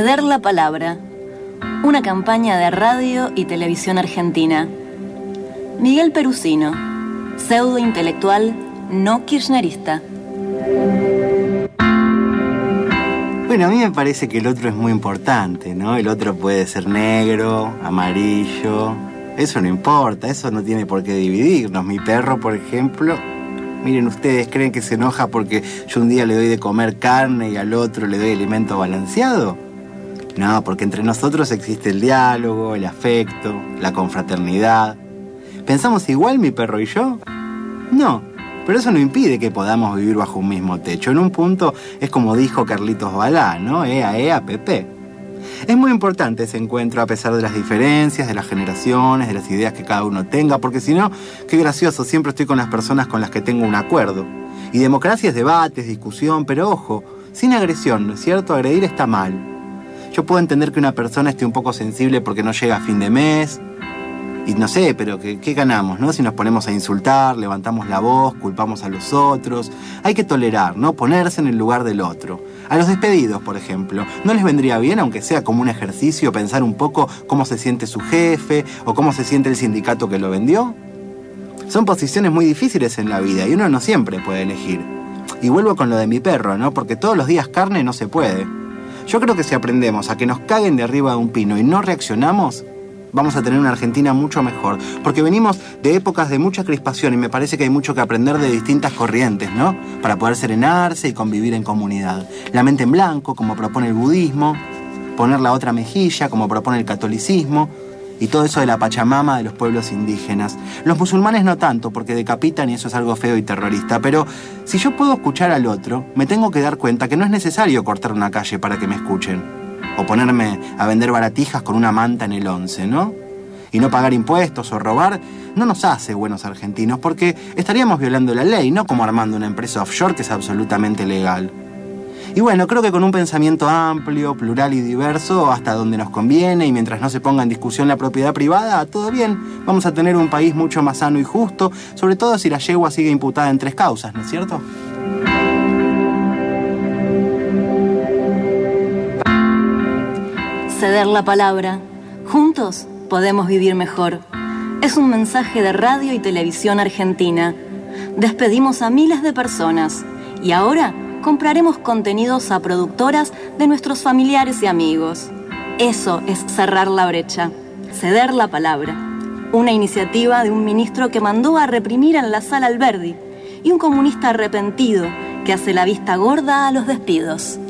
Ceder la palabra. Una campaña de radio y televisión argentina. Miguel Perusino, pseudo-intelectual no kirchnerista. Bueno, a mí me parece que el otro es muy importante, ¿no? El otro puede ser negro, amarillo. Eso no importa, eso no tiene por qué dividirnos. Mi perro, por ejemplo, miren ustedes, ¿creen que se enoja porque yo un día le doy de comer carne y al otro le doy alimento balanceado? No, porque entre nosotros existe el diálogo, el afecto, la confraternidad. ¿Pensamos igual mi perro y yo? No, pero eso no impide que podamos vivir bajo un mismo techo. En un punto es como dijo Carlitos Balá, ¿no? Ea, Pepe. Es muy importante ese encuentro a pesar de las diferencias, de las generaciones, de las ideas que cada uno tenga, porque si no, qué gracioso, siempre estoy con las personas con las que tengo un acuerdo. Y democracia es debate, es discusión, pero ojo, sin agresión, ¿no es cierto? Agredir está mal. Yo puedo entender que una persona esté un poco sensible porque no llega a fin de mes. Y no sé, pero ¿qué ganamos, no? Si nos ponemos a insultar, levantamos la voz, culpamos a los otros. Hay que tolerar, ¿no? Ponerse en el lugar del otro. A los despedidos, por ejemplo, ¿no les vendría bien, aunque sea como un ejercicio, pensar un poco cómo se siente su jefe o cómo se siente el sindicato que lo vendió? Son posiciones muy difíciles en la vida y uno no siempre puede elegir. Y vuelvo con lo de mi perro, ¿no? Porque todos los días carne no se puede. Yo creo que si aprendemos a que nos caguen de arriba de un pino y no reaccionamos, vamos a tener una Argentina mucho mejor. Porque venimos de épocas de mucha crispación y me parece que hay mucho que aprender de distintas corrientes, ¿no? Para poder serenarse y convivir en comunidad. La mente en blanco, como propone el budismo, poner la otra mejilla, como propone el catolicismo, y todo eso de la Pachamama de los pueblos indígenas. Los musulmanes no tanto, porque decapitan y eso es algo feo y terrorista, pero si yo puedo escuchar al otro, me tengo que dar cuenta que no es necesario cortar una calle para que me escuchen, o ponerme a vender baratijas con una manta en el 11, ¿no? Y no pagar impuestos o robar no nos hace buenos argentinos, porque estaríamos violando la ley, no como armando una empresa offshore que es absolutamente legal. Y bueno, creo que con un pensamiento amplio, plural y diverso, hasta donde nos conviene y mientras no se ponga en discusión la propiedad privada, todo bien. Vamos a tener un país mucho más sano y justo, sobre todo si la yegua sigue imputada en 3 causas, ¿no es cierto? Ceder la palabra. Juntos podemos vivir mejor. Es un mensaje de radio y televisión argentina. Despedimos a miles de personas y ahora compraremos contenidos a productoras de nuestros familiares y amigos. Eso es cerrar la brecha, ceder la palabra. Una iniciativa de un ministro que mandó a reprimir en la sala Alberdi y un comunista arrepentido que hace la vista gorda a los despidos.